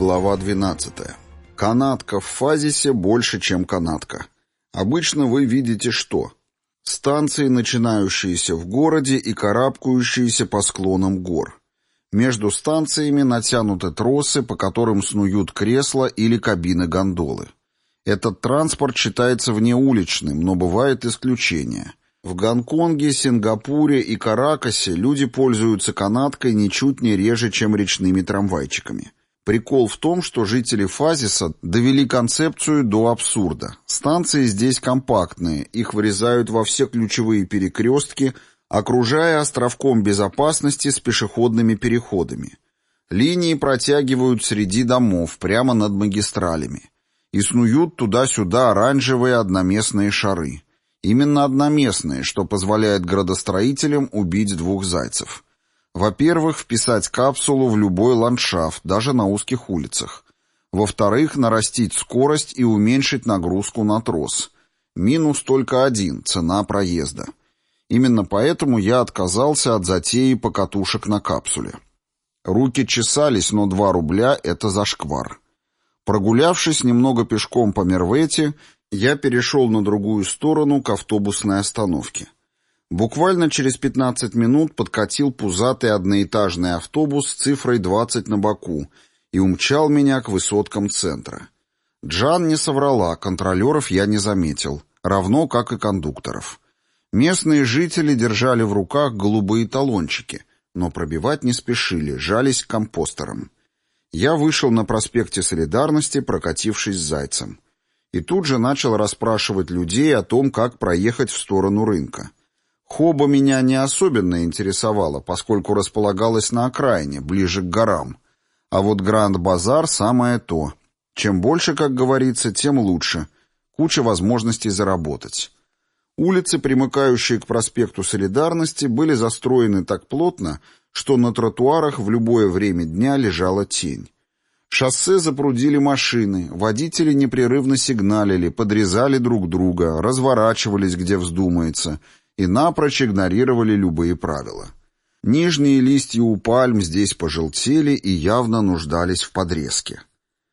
Глава 12. Канатка в фазисе больше, чем канатка. Обычно вы видите что? Станции, начинающиеся в городе и карабкающиеся по склонам гор. Между станциями натянуты тросы, по которым снуют кресла или кабины гондолы. Этот транспорт считается внеуличным, но бывают исключения. В Гонконге, Сингапуре и Каракасе люди пользуются канаткой ничуть не реже, чем речными трамвайчиками. Прикол в том, что жители Фазиса довели концепцию до абсурда. Станции здесь компактные, их вырезают во все ключевые перекрестки, окружая островком безопасности с пешеходными переходами. Линии протягивают среди домов, прямо над магистралями. И снуют туда-сюда оранжевые одноместные шары. Именно одноместные, что позволяет градостроителям убить двух зайцев. Во-первых, вписать капсулу в любой ландшафт, даже на узких улицах. Во-вторых, нарастить скорость и уменьшить нагрузку на трос. Минус только один – цена проезда. Именно поэтому я отказался от затеи покатушек на капсуле. Руки чесались, но 2 рубля – это зашквар. Прогулявшись немного пешком по Мервете, я перешел на другую сторону к автобусной остановке. Буквально через 15 минут подкатил пузатый одноэтажный автобус с цифрой 20 на боку и умчал меня к высоткам центра. Джан не соврала, контролеров я не заметил, равно как и кондукторов. Местные жители держали в руках голубые талончики, но пробивать не спешили, жались к компостерам. Я вышел на проспекте Солидарности, прокатившись с зайцем. И тут же начал расспрашивать людей о том, как проехать в сторону рынка. Хоба меня не особенно интересовала, поскольку располагалась на окраине, ближе к горам. А вот Гранд-базар самое то. Чем больше, как говорится, тем лучше. Куча возможностей заработать. Улицы, примыкающие к проспекту Солидарности, были застроены так плотно, что на тротуарах в любое время дня лежала тень. Шоссе запрудили машины, водители непрерывно сигналили, подрезали друг друга, разворачивались, где вздумается, и напрочь игнорировали любые правила. Нижние листья у пальм здесь пожелтели и явно нуждались в подрезке.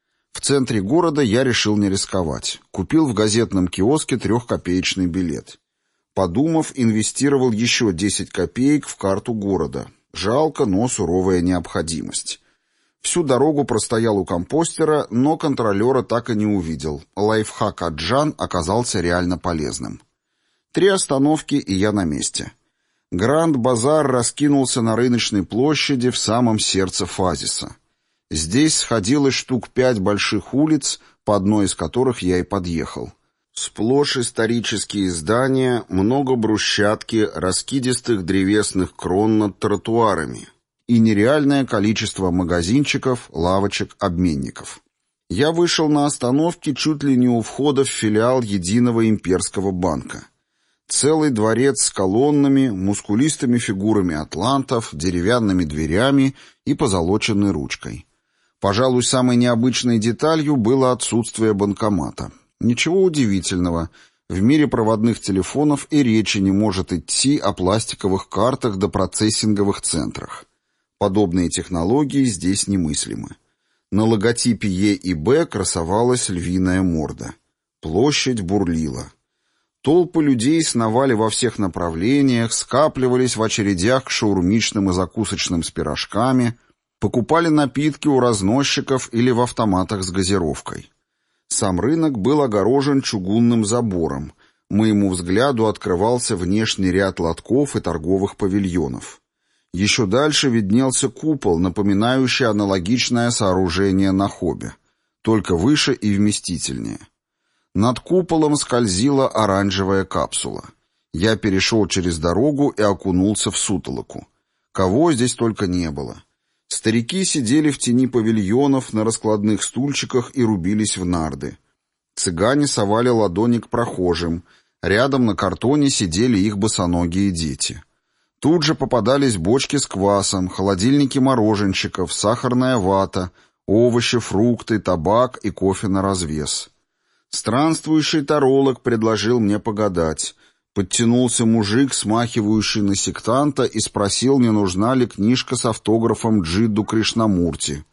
В центре города я решил не рисковать. Купил в газетном киоске 3-копеечный билет. Подумав, инвестировал еще 10 копеек в карту города. Жалко, но суровая необходимость. Всю дорогу простоял у компостера, но контролера так и не увидел. Лайфхак от Джан оказался реально полезным. 3 остановки, и я на месте. Гранд-базар раскинулся на рыночной площади в самом сердце Фазиса. Здесь сходилось штук 5 больших улиц, по одной из которых я и подъехал. Сплошь исторические здания, много брусчатки, раскидистых древесных крон над тротуарами и нереальное количество магазинчиков, лавочек, обменников. Я вышел на остановке чуть ли не у входа в филиал Единого имперского банка. Целый дворец с колоннами, мускулистыми фигурами атлантов, деревянными дверями и позолоченной ручкой. Пожалуй, самой необычной деталью было отсутствие банкомата. Ничего удивительного, в мире проводных телефонов и речи не может идти о пластиковых картах да процессинговых центрах. Подобные технологии здесь немыслимы. На логотипе Е и Б красовалась львиная морда. Площадь бурлила. Толпы людей сновали во всех направлениях, скапливались в очередях к шаурмичным и закусочным с пирожками, покупали напитки у разносчиков или в автоматах с газировкой. Сам рынок был огорожен чугунным забором. Моему взгляду открывался внешний ряд лотков и торговых павильонов. Еще дальше виднелся купол, напоминающий аналогичное сооружение на Хобе, только выше и вместительнее. Над куполом скользила оранжевая капсула. Я перешел через дорогу и окунулся в сутолоку. Кого здесь только не было. Старики сидели в тени павильонов на раскладных стульчиках и рубились в нарды. Цыгане совали ладони к прохожим. Рядом на картоне сидели их босоногие дети. Тут же попадались бочки с квасом, холодильники мороженщиков, сахарная вата, овощи, фрукты, табак и кофе на развес. Странствующий таролог предложил мне погадать. Подтянулся мужик, смахивающий на сектанта, и спросил, не нужна ли книжка с автографом Джидду Кришнамурти.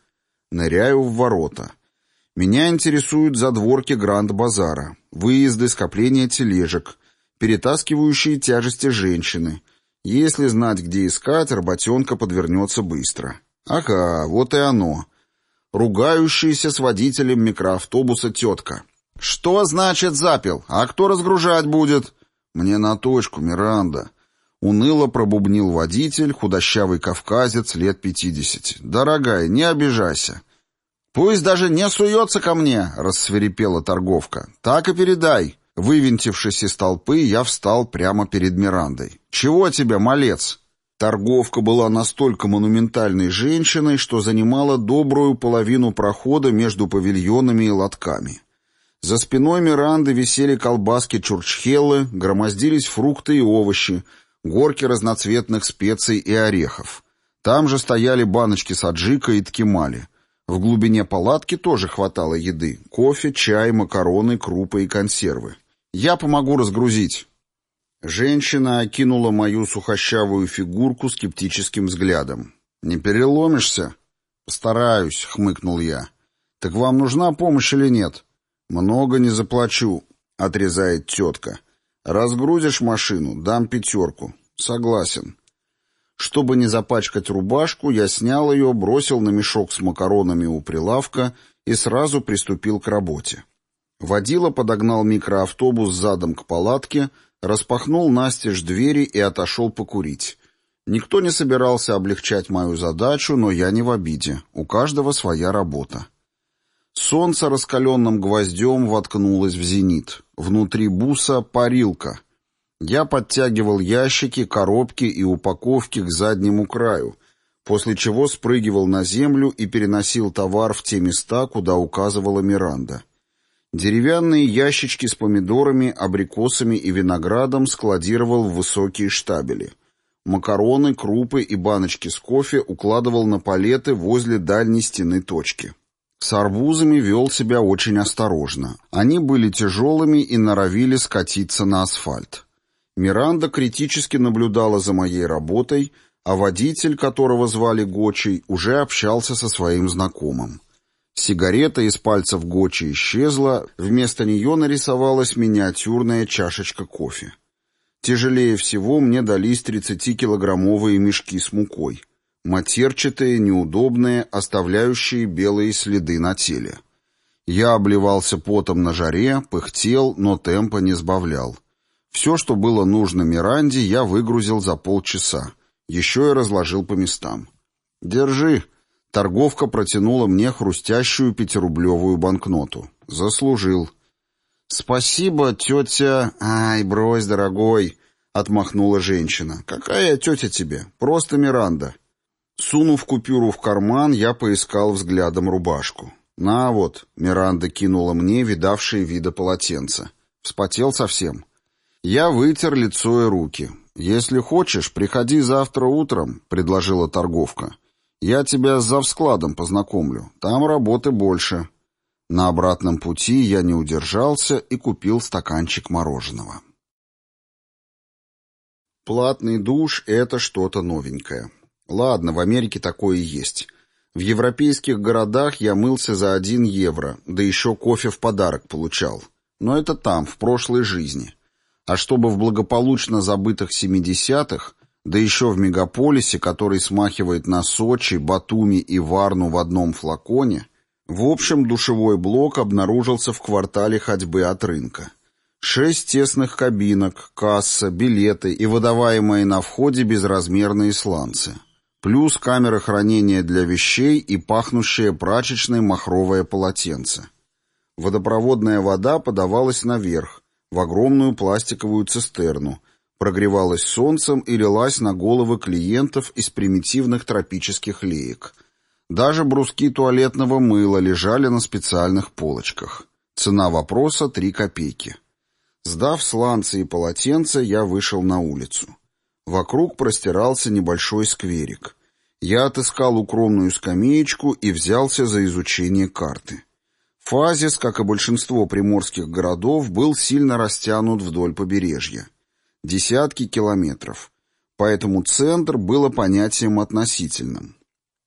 Ныряю в ворота. Меня интересуют задворки Гранд-базара, выезды, скопления тележек, перетаскивающие тяжести женщины. Если знать, где искать, работенка подвернется быстро. Ага, вот и оно. Ругающаяся с водителем микроавтобуса тетка. «Что значит запил? А кто разгружать будет?» «Мне на точку, Миранда». Уныло пробубнил водитель, худощавый кавказец лет 50. «Дорогая, не обижайся». «Пусть даже не суется ко мне», — рассвирепела торговка. «Так и передай». Вывинтившись из толпы, я встал прямо перед Мирандой. «Чего тебе, малец?» Торговка была настолько монументальной женщиной, что занимала добрую половину прохода между павильонами и лотками. За спиной Миранды висели колбаски чурчхеллы, громоздились фрукты и овощи, горки разноцветных специй и орехов. Там же стояли баночки с аджика и ткемали. В глубине палатки тоже хватало еды: кофе, чай, макароны, крупы и консервы. «Я помогу разгрузить». Женщина окинула мою сухощавую фигурку скептическим взглядом. «Не переломишься?» «Постараюсь», — хмыкнул я. «Так вам нужна помощь или нет?» «Много не заплачу», — отрезает тетка. «Разгрузишь машину, дам 5. «Согласен». Чтобы не запачкать рубашку, я снял ее, бросил на мешок с макаронами у прилавка и сразу приступил к работе. Водила подогнал микроавтобус задом к палатке, распахнул настежь двери и отошел покурить. Никто не собирался облегчать мою задачу, но я не в обиде. У каждого своя работа. Солнце раскаленным гвоздем воткнулось в зенит. Внутри буса парилка. Я подтягивал ящики, коробки и упаковки к заднему краю, после чего спрыгивал на землю и переносил товар в те места, куда указывала Миранда. Деревянные ящички с помидорами, абрикосами и виноградом складировал в высокие штабели. Макароны, крупы и баночки с кофе укладывал на палеты возле дальней стены точки. С арбузами вел себя очень осторожно. Они были тяжелыми и норовили скатиться на асфальт. Миранда критически наблюдала за моей работой, а водитель, которого звали Гочей, уже общался со своим знакомым. Сигарета из пальцев Гочи исчезла, вместо нее нарисовалась миниатюрная чашечка кофе. Тяжелее всего мне дались 30-килограммовые мешки с мукой. Матерчатые, неудобные, оставляющие белые следы на теле. Я обливался потом на жаре, пыхтел, но темпа не сбавлял. Все, что было нужно Миранде, я выгрузил за полчаса. Еще и разложил по местам. «Держи». Торговка протянула мне хрустящую 5-рублевую банкноту. Заслужил. «Спасибо, тетя...» «Ай, брось, дорогой», — отмахнула женщина. «Какая тетя тебе? Просто Миранда». Сунув купюру в карман, я поискал взглядом рубашку. «На вот», — Миранда кинула мне видавшие вида полотенца. Вспотел совсем. Я вытер лицо и руки. «Если хочешь, приходи завтра утром», — предложила торговка. «Я тебя с завскладом познакомлю. Там работы больше». На обратном пути я не удержался и купил стаканчик мороженого. Платный душ — это что-то новенькое. Ладно, в Америке такое и есть. В европейских городах я мылся за 1 евро, да еще кофе в подарок получал. Но это там, в прошлой жизни. А чтобы в благополучно забытых 70-х, да еще в мегаполисе, который смахивает на Сочи, Батуми и Варну в одном флаконе, в общем, душевой блок обнаружился в квартале ходьбы от рынка. 6 тесных кабинок, касса, билеты и выдаваемые на входе безразмерные сланцы. Плюс камера хранения для вещей и пахнущее прачечной махровое полотенце. Водопроводная вода подавалась наверх, в огромную пластиковую цистерну, прогревалась солнцем и лилась на головы клиентов из примитивных тропических леек. Даже бруски туалетного мыла лежали на специальных полочках. Цена вопроса — 3 копейки. Сдав сланцы и полотенца, я вышел на улицу. Вокруг простирался небольшой скверик. Я отыскал укромную скамеечку и взялся за изучение карты. Фазис, как и большинство приморских городов, был сильно растянут вдоль побережья. Десятки километров. Поэтому центр было понятием относительным.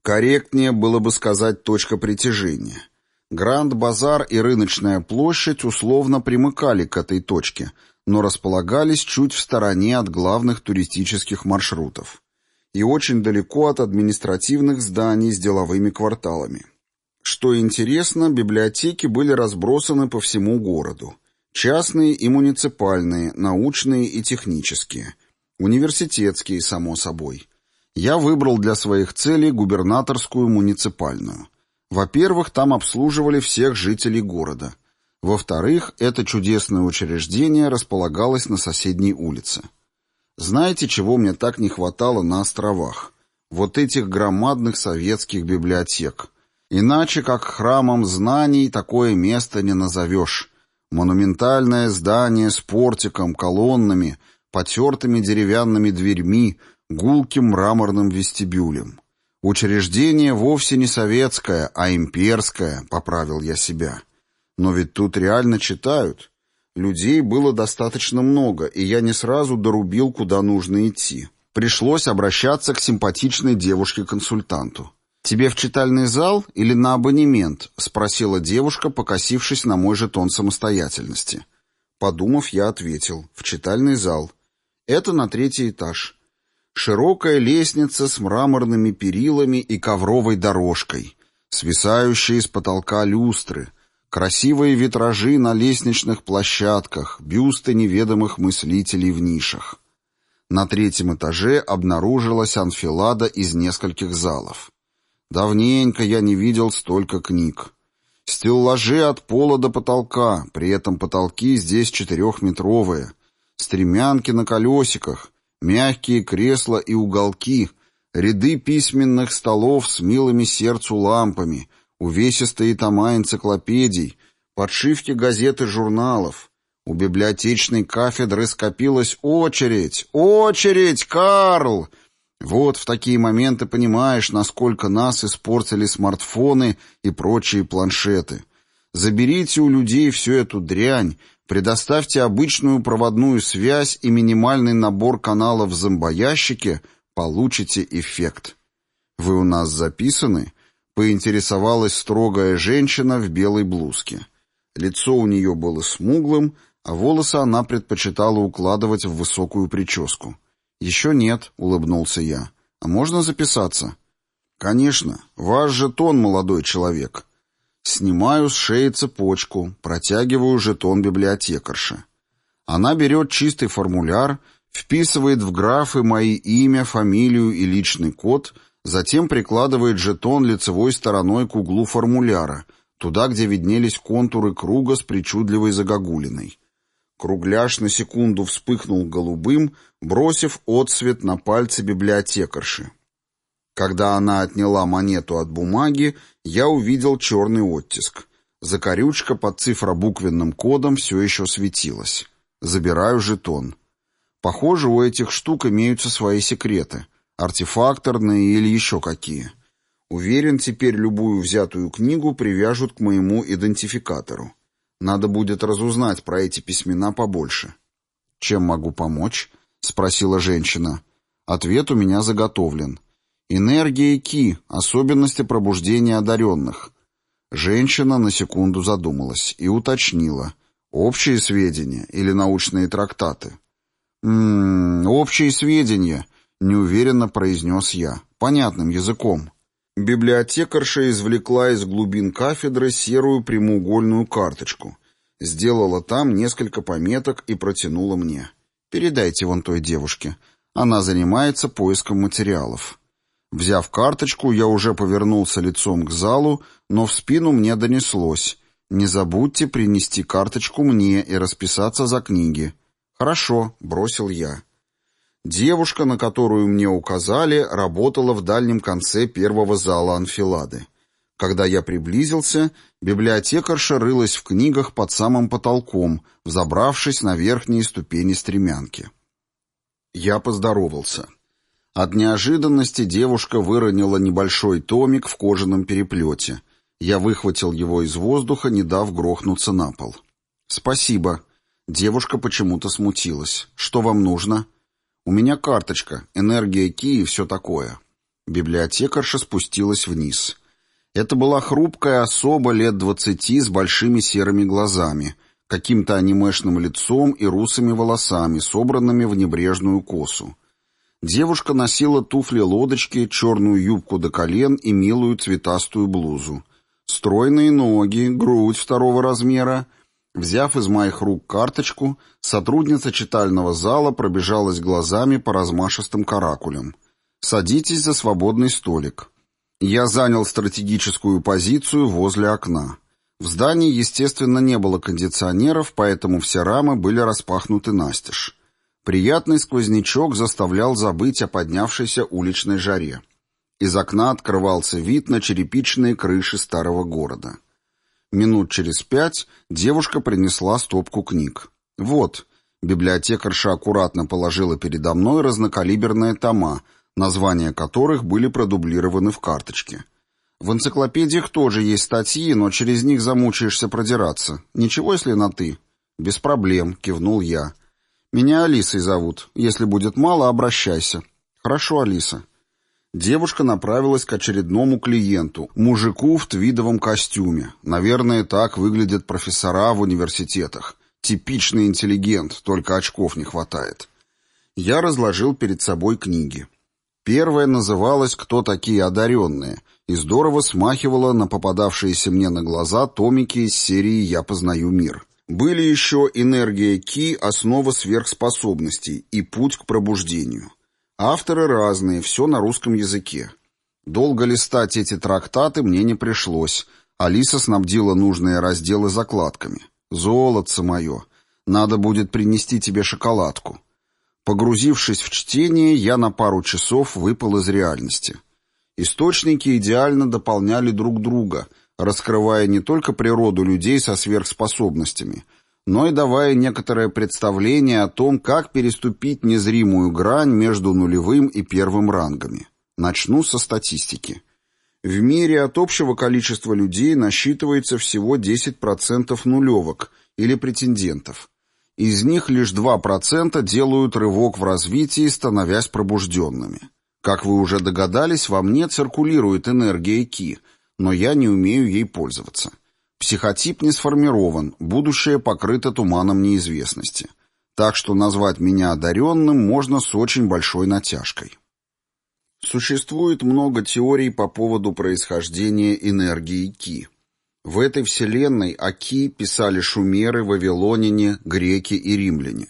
Корректнее было бы сказать точка притяжения. Гранд-базар и рыночная площадь условно примыкали к этой точке, но располагались чуть в стороне от главных туристических маршрутов и очень далеко от административных зданий с деловыми кварталами. Что интересно, библиотеки были разбросаны по всему городу. Частные и муниципальные, научные и технические. Университетские, само собой. Я выбрал для своих целей губернаторскую муниципальную. Во-первых, там обслуживали всех жителей города. Во-вторых, это чудесное учреждение располагалось на соседней улице. Знаете, чего мне так не хватало на островах? Вот этих громадных советских библиотек. Иначе как храмом знаний такое место не назовешь. Монументальное здание с портиком, колоннами, потертыми деревянными дверьми, гулким мраморным вестибюлем. Учреждение вовсе не советское, а имперское, поправил я себя. Но ведь тут реально читают. Людей было достаточно много, и я не сразу дорубил, куда нужно идти. Пришлось обращаться к симпатичной девушке-консультанту. «Тебе в читальный зал или на абонемент?» — спросила девушка, покосившись на мой жетон самостоятельности. Подумав, я ответил: «В читальный зал. Это на 3-й этаж. Широкая лестница с мраморными перилами и ковровой дорожкой, свисающие с потолка люстры, красивые витражи на лестничных площадках, бюсты неведомых мыслителей в нишах. На 3-м этаже обнаружилась анфилада из нескольких залов. Давненько я не видел столько книг. Стеллажи от пола до потолка, при этом потолки здесь 4-метровые, стремянки на колесиках, мягкие кресла и уголки, ряды письменных столов с милыми сердцу лампами, увесистые тома энциклопедий, подшивки газет и журналов. У библиотечной кафедры скопилась очередь. Очередь, Карл! Вот в такие моменты понимаешь, насколько нас испортили смартфоны и прочие планшеты. Заберите у людей всю эту дрянь, предоставьте обычную проводную связь и минимальный набор каналов в зомбоящике, получите эффект. «Вы у нас записаны?» — поинтересовалась строгая женщина в белой блузке. Лицо у нее было смуглым, а волосы она предпочитала укладывать в высокую прическу. «Еще нет», — улыбнулся я. «А можно записаться?» «Конечно. Ваш жетон, молодой человек». Снимаю с шеи цепочку, протягиваю жетон библиотекарши. Она берет чистый формуляр, вписывает в графы мои имя, фамилию и личный код, затем прикладывает жетон лицевой стороной к углу формуляра, туда, где виднелись контуры круга с причудливой загогулиной. Кругляш на секунду вспыхнул голубым, бросив отсвет на пальцы библиотекарши. Когда она отняла монету от бумаги, я увидел черный оттиск. Закорючка под цифробуквенным кодом все еще светилась. Забираю жетон. Похоже, у этих штук имеются свои секреты. Артефакторные или еще какие. Уверен, теперь любую взятую книгу привяжут к моему идентификатору. Надо будет разузнать про эти письмена побольше. «Чем могу помочь?» — спросила женщина. Ответ у меня заготовлен. «Энергия Ки. Особенности пробуждения одаренных». Женщина на секунду задумалась и уточнила. «Общие сведения или научные трактаты?» «Общие сведения», — неуверенно произнес я, понятным языком. Библиотекарша извлекла из глубин кафедры серую прямоугольную карточку, сделала там несколько пометок и протянула мне. «Передайте вон той девушке. Она занимается поиском материалов». Взяв карточку, я уже повернулся лицом к залу, но в спину мне донеслось: «Не забудьте принести карточку мне и расписаться за книги». «Хорошо», — бросил я. Девушка, на которую мне указали, работала в дальнем конце первого зала анфилады. Когда я приблизился, библиотекарша рылась в книгах под самым потолком, взобравшись на верхние ступени стремянки. Я поздоровался. От неожиданности девушка выронила небольшой томик в кожаном переплете. Я выхватил его из воздуха, не дав грохнуться на пол. «Спасибо». Девушка почему-то смутилась. «Что вам нужно?» «У меня карточка, энергия Ки и все такое». Библиотекарша спустилась вниз. Это была хрупкая особа лет 20 с большими серыми глазами, каким-то анимешным лицом и русыми волосами, собранными в небрежную косу. Девушка носила туфли-лодочки, черную юбку до колен и милую цветастую блузу. Стройные ноги, грудь 2-го размера. Взяв из моих рук карточку, сотрудница читального зала пробежалась глазами по размашистым каракулям. «Садитесь за свободный столик». Я занял стратегическую позицию возле окна. В здании, естественно, не было кондиционеров, поэтому все рамы были распахнуты настежь. Приятный сквознячок заставлял забыть о поднявшейся уличной жаре. Из окна открывался вид на черепичные крыши старого города. Минут через 5 девушка принесла стопку книг. «Вот», — библиотекарша аккуратно положила передо мной разнокалиберные тома, названия которых были продублированы в карточке. «В энциклопедиях тоже есть статьи, но через них замучаешься продираться. Ничего, если на «ты»?» «Без проблем», — кивнул я. «Меня Алисой зовут. Если будет мало, обращайся». «Хорошо, Алиса». Девушка направилась к очередному клиенту, мужику в твидовом костюме. Наверное, так выглядят профессора в университетах. Типичный интеллигент, только очков не хватает. Я разложил перед собой книги. Первая называлась «Кто такие одаренные?» и здорово смахивала на попадавшиеся мне на глаза томики из серии «Я познаю мир». Были еще «Энергия Ки. Основа сверхспособностей» и «Путь к пробуждению». Авторы разные, все на русском языке. Долго листать эти трактаты мне не пришлось. Алиса снабдила нужные разделы закладками. «Золотце мое, надо будет принести тебе шоколадку». Погрузившись в чтение, я на пару часов выпал из реальности. Источники идеально дополняли друг друга, раскрывая не только природу людей со сверхспособностями, но и давая некоторое представление о том, как переступить незримую грань между нулевым и первым рангами. Начну со статистики. В мире от общего количества людей насчитывается всего 10% нулевок или претендентов. Из них лишь 2% делают рывок в развитии, становясь пробужденными. Как вы уже догадались, во мне циркулирует энергия Ки, но я не умею ей пользоваться. Психотип не сформирован, будущее покрыто туманом неизвестности. Так что назвать меня одаренным можно с очень большой натяжкой. Существует много теорий по поводу происхождения энергии Ки. В этой вселенной о Ки писали шумеры, вавилоняне, греки и римляне.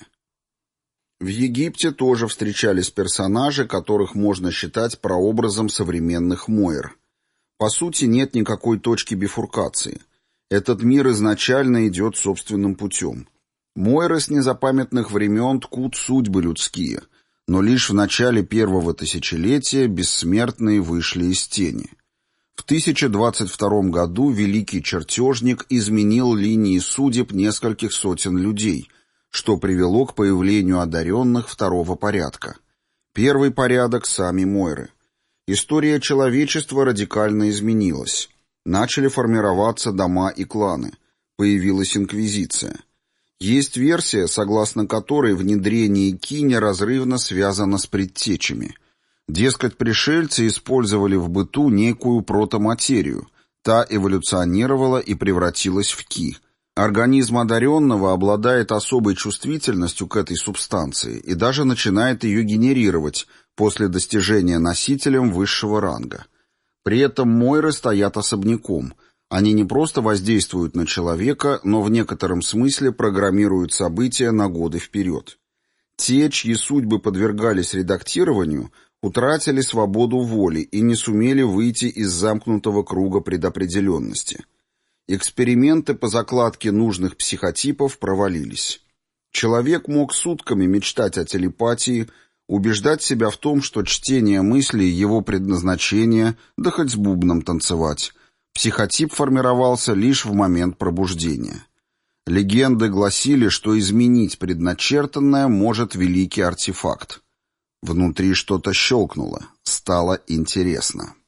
В Египте тоже встречались персонажи, которых можно считать прообразом современных Мойр. По сути, нет никакой точки бифуркации. Этот мир изначально идет собственным путем. Мойры с незапамятных времен ткут судьбы людские, но лишь в начале первого тысячелетия бессмертные вышли из тени. В 1022 году великий чертежник изменил линии судеб нескольких сотен людей, что привело к появлению одаренных второго порядка. Первый порядок — сами Мойры. История человечества радикально изменилась. Начали формироваться дома и кланы. Появилась инквизиция. Есть версия, согласно которой внедрение Ки неразрывно связано с предтечами. Дескать, пришельцы использовали в быту некую протоматерию. Та эволюционировала и превратилась в Ки. Организм одаренного обладает особой чувствительностью к этой субстанции и даже начинает ее генерировать после достижения носителем высшего ранга. При этом Мойры стоят особняком. Они не просто воздействуют на человека, но в некотором смысле программируют события на годы вперед. Те, чьи судьбы подвергались редактированию, утратили свободу воли и не сумели выйти из замкнутого круга предопределенности. Эксперименты по закладке нужных психотипов провалились. Человек мог сутками мечтать о телепатии, убеждать себя в том, что чтение мыслей — его предназначение, да хоть с бубном танцевать. Психотип формировался лишь в момент пробуждения. Легенды гласили, что изменить предначертанное может великий артефакт. Внутри что-то щелкнуло, стало интересно.